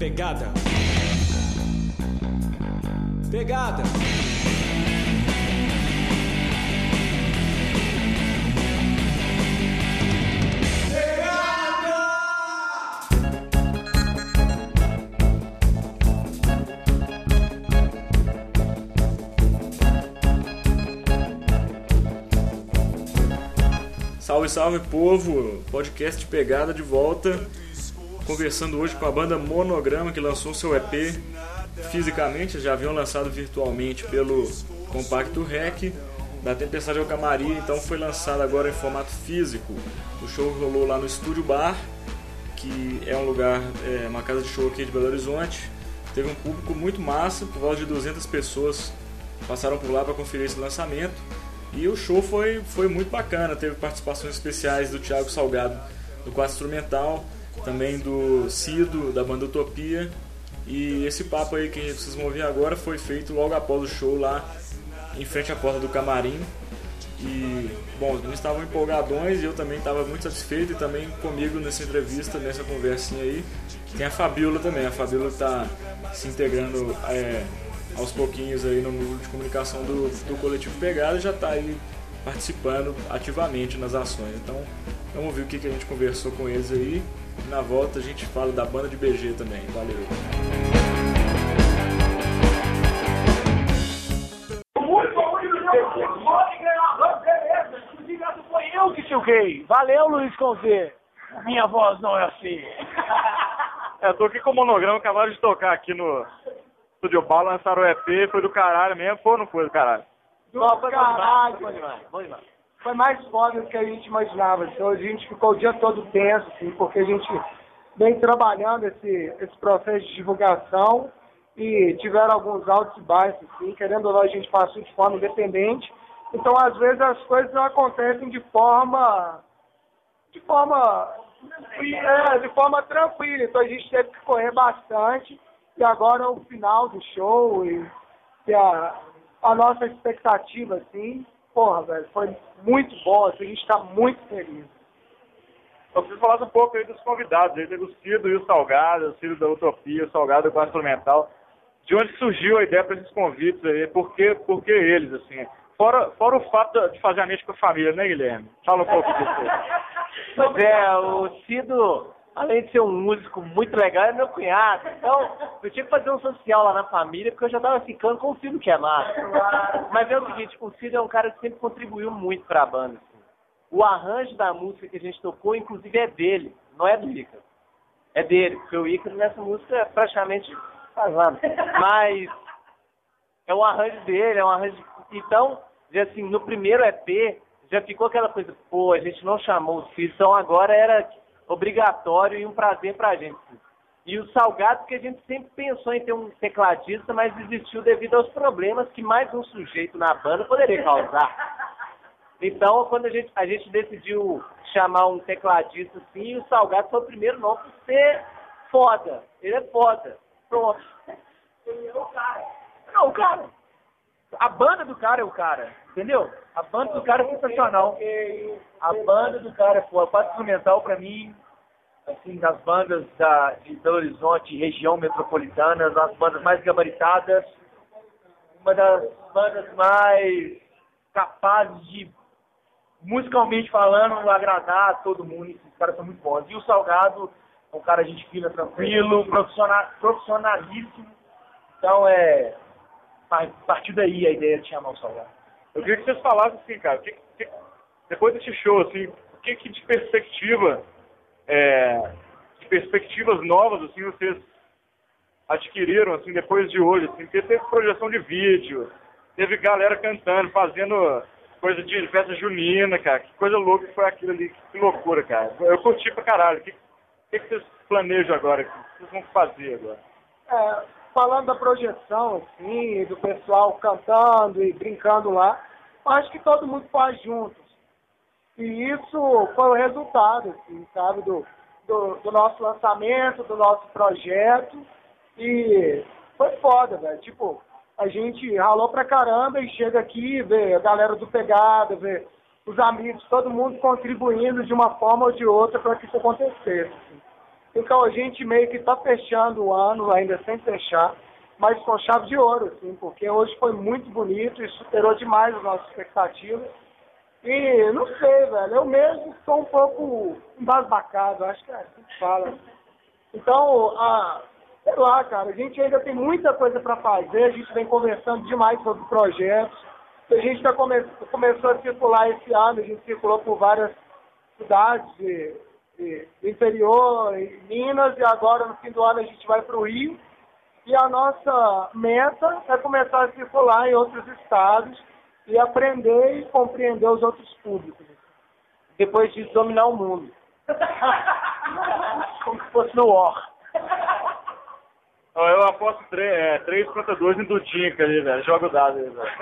Pegada. Pegada. Salve, salve, povo! Podcast Pegada de volta, conversando hoje com a banda Monograma, que lançou seu EP fisicamente, já haviam lançado virtualmente pelo Compacto Rec, da Tempestade ao Camarim, então foi lançado agora em formato físico. O show rolou lá no Estúdio Bar, que é um lugar, uma casa de show aqui de Belo Horizonte. Teve um público muito massa, por volta de 200 pessoas passaram por lá para conferir esse lançamento. E o show foi muito bacana, teve participações especiais do Thiago Salgado, do Quarto Instrumental, também do Cido, da banda Utopia. E esse papo aí que vocês vão ouvir agora foi feito logo após o show lá em frente à porta do camarim. E, bom, eles estavam empolgadões e eu também estava muito satisfeito. E também comigo nessa entrevista, nessa conversinha aí, tem a Fabiola também. A Fabiola está se integrando aos pouquinhos aí no núcleo de comunicação do Coletivo Pegada e já está aí participando ativamente nas ações. Então vamos ver o que a gente conversou com eles aí. E na volta a gente fala da banda de BG também. Valeu! Foi eu que choquei. Valeu, Luiz Conzê. Minha voz não é assim. Eu tô aqui com o Monograma, acabaram de tocar aqui no Estúdio Bar, lançaram o EP, foi do caralho mesmo, foi ou não foi do caralho? Foi caralho. Bom demais. Foi mais foda do que a gente imaginava. Então, a gente ficou o dia todo tenso, assim, porque a gente vem trabalhando esse processo de divulgação e tiveram alguns altos e baixos, assim, querendo ou não, a gente passou de forma independente. Então, às vezes, as coisas não acontecem de forma tranquila. Então, a gente teve que correr bastante. E agora o final do show e a nossa expectativa, assim, porra, velho, foi muito bom, assim, a gente tá muito feliz. Eu preciso falar um pouco aí dos convidados, aí teve o Cido e o Salgado, o Cido da Utopia, o Salgado do Quarto Instrumental. De onde surgiu a ideia para esses convites aí? Por que eles, assim? Fora o fato de fazer a mente com a família, né, Guilherme? Fala um pouco disso. Pois é, o Cido, além de ser um músico muito legal, é meu cunhado. Então, eu tinha que fazer um social lá na família, porque eu já estava ficando com o Cido, que é massa. Mas é o seguinte, o Cido é um cara que sempre contribuiu muito para a banda. Assim. O arranjo da música que a gente tocou, inclusive, é dele, não é do Ícaro. É dele, porque o Ícaro nessa música é praticamente casado. Mas é um arranjo dele, é um arranjo... Então, assim, no primeiro EP, já ficou aquela coisa, pô, a gente não chamou o Cido, então agora era obrigatório e um prazer pra gente. E o Salgado, porque a gente sempre pensou em ter um tecladista, mas desistiu devido aos problemas que mais um sujeito na banda poderia causar. Então, quando a gente decidiu chamar um tecladista assim, o Salgado foi o primeiro nome por ser foda. Ele é foda. Pronto. Ele é o cara. Não, o cara. A banda do cara é o cara, entendeu? A banda do cara é sensacional. A banda do cara é foda. O Quarto Instrumental, pra mim, assim, das bandas de Belo Horizonte, região metropolitana, das bandas mais gabaritadas, uma das bandas mais capazes de, musicalmente falando, agradar a todo mundo. Esses caras são muito bons. E o Salgado é um cara gente fina, tranquilo, profissionalíssimo. Então, partiu daí a ideia de chamar o Salgado. Eu queria que vocês falassem assim, cara, depois desse show, assim, o que de perspectivas novas, assim, vocês adquiriram, assim, depois de hoje, assim, porque teve projeção de vídeo, teve galera cantando, fazendo coisa de festa junina, cara, que coisa louca que foi aquilo ali, que loucura, cara. Eu curti pra caralho. O que vocês planejam agora? O que vocês vão fazer agora? Falando da projeção, assim, do pessoal cantando e brincando lá, acho que todo mundo faz juntos. E isso foi o resultado, assim, sabe, do nosso lançamento, do nosso projeto. E foi foda, velho. Tipo, a gente ralou pra caramba e chega aqui, vê a galera do Pegada, vê os amigos, todo mundo contribuindo de uma forma ou de outra para que isso acontecesse. Assim. Então a gente meio que está fechando o ano, ainda sem fechar, mas com chave de ouro, assim, porque hoje foi muito bonito e superou demais as nossas expectativas. E não sei, velho, eu mesmo sou um pouco embasbacado, acho que é assim que fala. Então, sei lá, cara, a gente ainda tem muita coisa para fazer, a gente vem conversando demais sobre projetos. A gente já começou a circular esse ano, a gente circulou por várias cidades do interior, em Minas, e agora no fim do ano a gente vai para o Rio. E a nossa meta é começar a circular em outros estados e aprender e compreender os outros públicos. Depois de dominar o mundo. Como se fosse no War. Eu aposto 3-2 em Dudinho ali, velho. Joga o dado aí, velho.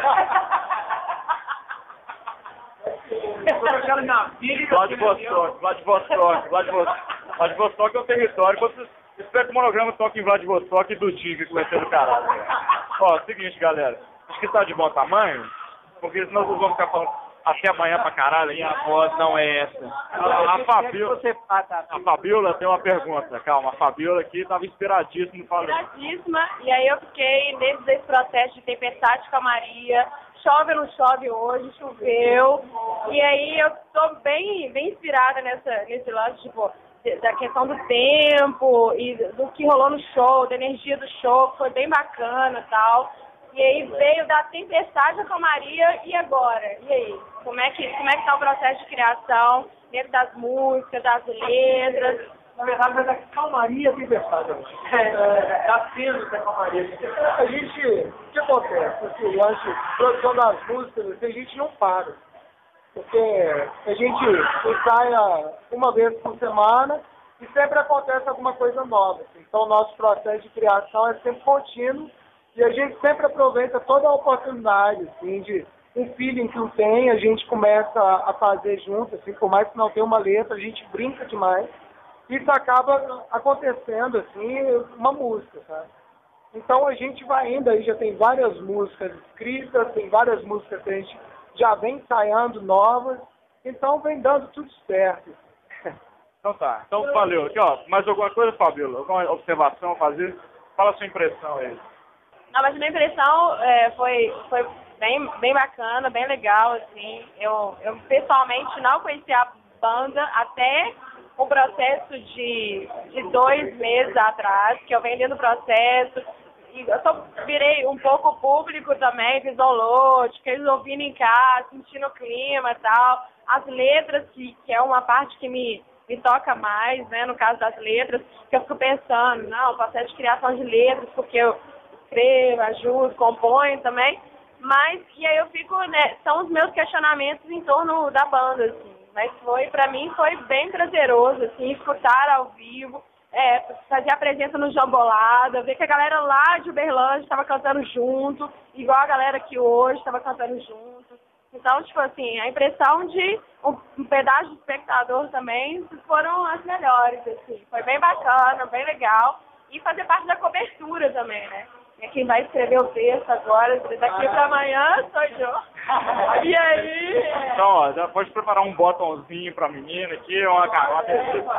Vladivostok é um território. Espero que o Monograma toque em Vladivostok e Dudinho, que vai ser do caralho. Ó, seguinte, galera. Acho que tá de bom tamanho, porque senão vocês vão ficar falando até amanhã pra caralho. E a voz não é essa. A Fabiola tem uma pergunta. Calma, a Fabiola aqui tava inspiradíssima. Inspiradíssima, e aí eu fiquei dentro desse processo de tempestade com a Maria. Chove ou não chove hoje, choveu. E aí eu tô bem inspirada nesse lance, tipo, da questão do tempo e do que rolou no show, da energia do show, que foi bem bacana e tal. E aí veio da tempestade com a Maria, e agora? E aí? Como é que tá o processo de criação dentro das músicas, das letras? Na verdade, vai dar calmaria e tempestade. Tá sendo essa calmaria. A gente, o que acontece? Assim, o lance de produção das músicas, assim, a gente não para. Porque a gente ensaia uma vez por semana e sempre acontece alguma coisa nova. Assim. Então, o nosso processo de criação é sempre contínuo e a gente sempre aproveita toda a oportunidade, assim, de um feeling que não tem, a gente começa a fazer junto, assim, por mais que não tenha uma letra, a gente brinca demais. Isso acaba acontecendo, assim, uma música, sabe? Então a gente vai indo aí, já tem várias músicas escritas, tem várias músicas que a gente já vem ensaiando novas, então vem dando tudo certo. Então tá, então valeu. Aqui, ó, mais alguma coisa, Fabiola? Alguma observação a fazer? Fala a sua impressão aí. Não, mas minha impressão foi bem bacana, bem legal, assim. Eu pessoalmente não conhecia a banda até o processo de 2 meses atrás, que eu venho dentro do processo, e eu virei um pouco público também, fiz download, fiquei ouvindo em casa, sentindo o clima e tal, as letras, que é uma parte que me toca mais, né, no caso das letras, que eu fico pensando, não, o processo de criação de letras, porque eu escrevo, ajudo, componho também, mas, e aí eu fico, né, são os meus questionamentos em torno da banda, assim. Mas pra mim foi bem prazeroso, assim, escutar ao vivo, fazer a presença no Jambolada, ver que a galera lá de Uberlândia estava cantando junto, igual a galera aqui hoje estava cantando junto. Então, tipo assim, a impressão de um pedaço de espectador também foram as melhores, assim. Foi bem bacana, bem legal. E fazer parte da cobertura também, né? É quem vai escrever o texto agora, daqui pra amanhã, sou eu. E aí... Então, ó, já pode preparar um botãozinho pra menina aqui, uma garota.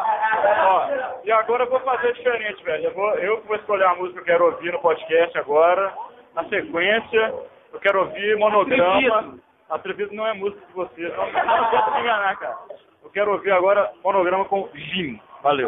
Ó, e agora eu vou fazer diferente, velho. Eu vou escolher a música que eu quero ouvir no podcast agora. Na sequência, eu quero ouvir Monograma. Atrevido não é música de vocês, não pode me enganar, cara. Eu quero ouvir agora Monograma com Jim. Valeu.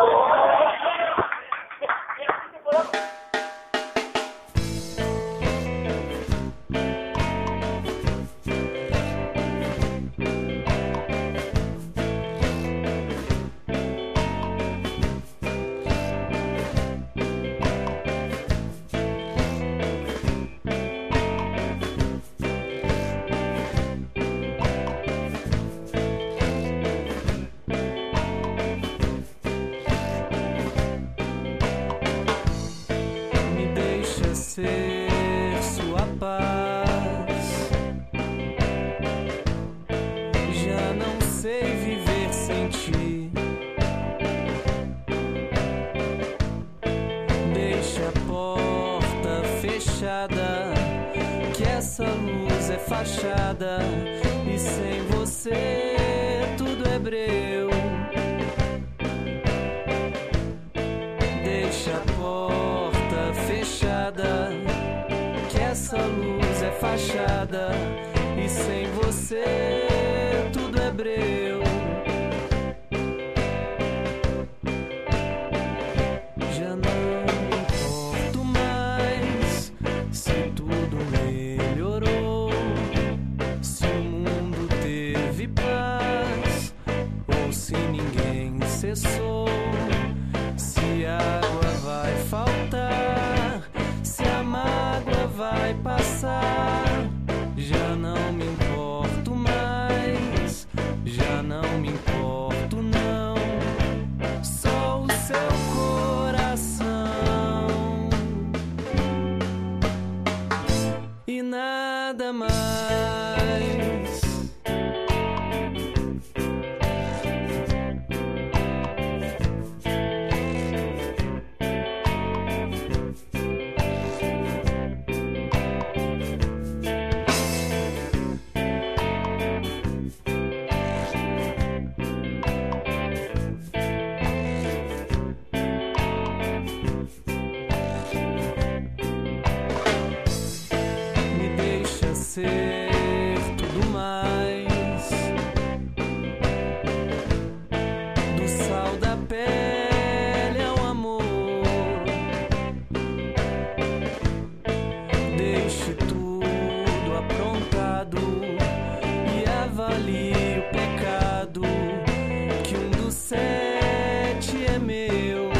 Ser sua paz. Já não sei viver sem ti. Deixa a porta fechada, que essa luz é fachada, e sem você tudo é breu. nossa luz é fachada e sem você tudo é breu. Já não me importo mais se tudo melhorou, se o mundo teve paz ou se ninguém cessou, se a água vai faltar, se a mágoa vai passar. Já não me importo mais, já não me importo não, só o seu coração e nada mais. Ser tudo mais do sal da pele ao amor. Deixe tudo aprontado e avalie o pecado, que um dos 7 é meu.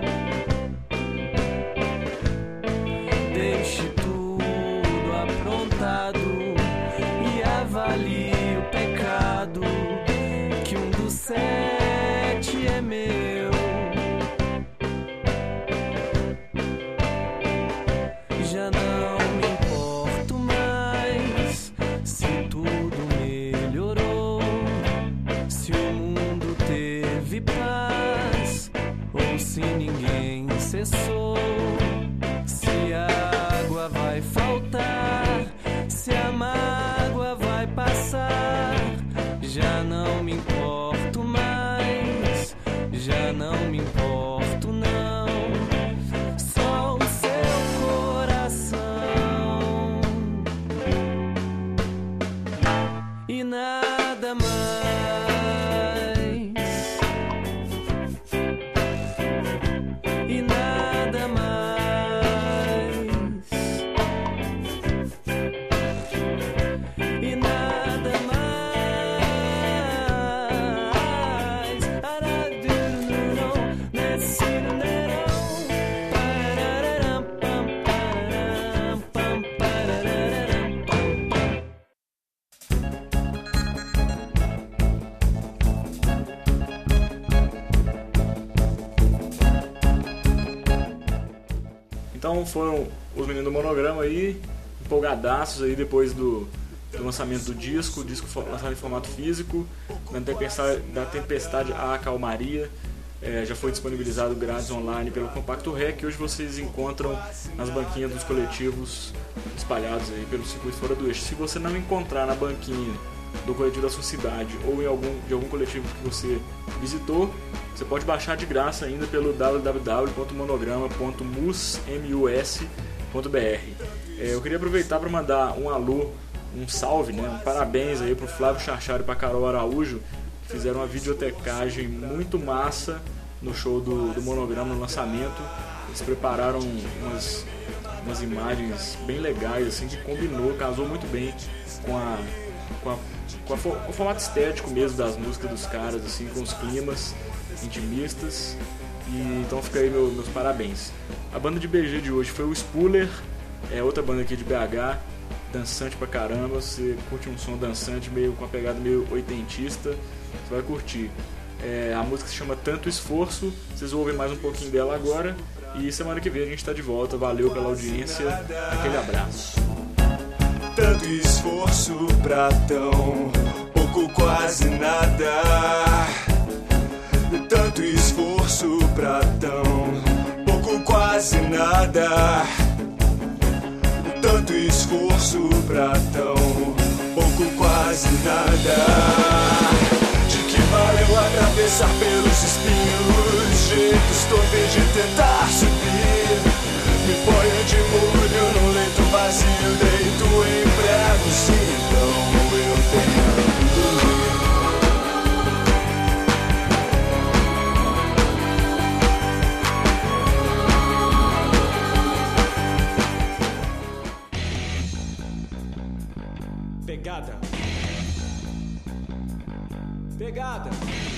Deixe tudo aprontado e avalie o pecado, que um dos 7 é meu. Já não me importo mais se tudo melhorou, se o mundo teve paz ou se ninguém cessou, se a água vai faltar, se a mágoa vai passar. Já não me importo mais, já não me importo não, só o seu coração e nada mais. E nada mais. E nada mais. Então foram os meninos do Monograma aí, empolgadaços aí depois do lançamento do disco. O disco foi lançado em formato físico, da Tempestade à Calmaria. Já foi disponibilizado grátis online pelo Compacto Rec, que hoje vocês encontram nas banquinhas dos coletivos espalhados aí pelo circuito fora do eixo. Se você não encontrar na banquinha do coletivo da sua cidade ou de algum coletivo que você visitou, você pode baixar de graça ainda pelo www.monograma.mus.br. Eu queria aproveitar para mandar um alô, um salve, um parabéns aí pro Flávio Charcharo e pra Carol Araújo, que fizeram uma videotecagem muito massa no show do Monograma no lançamento. Eles prepararam umas imagens bem legais, assim, que casou muito bem com o formato estético mesmo das músicas dos caras, assim, com os climas intimistas. E então fica aí meus parabéns. A banda de BG de hoje foi o Spuller, outra banda aqui de BH, dançante pra caramba. Você curte um som dançante, com uma pegada meio oitentista, você vai curtir. A música se chama Tanto Esforço, vocês vão ouvir mais um pouquinho dela agora. E semana que vem a gente tá de volta. Valeu pela audiência, aquele abraço. Tanto esforço pra tão pouco, quase nada. Tanto esforço pra tão pouco, quase nada. Tanto esforço pra tão pouco, quase nada. De que valeu atravessar pelos espinhos, jeitos torpes de tentar subir? Me ponho de molho no leito vazio. Pegada. Pegada.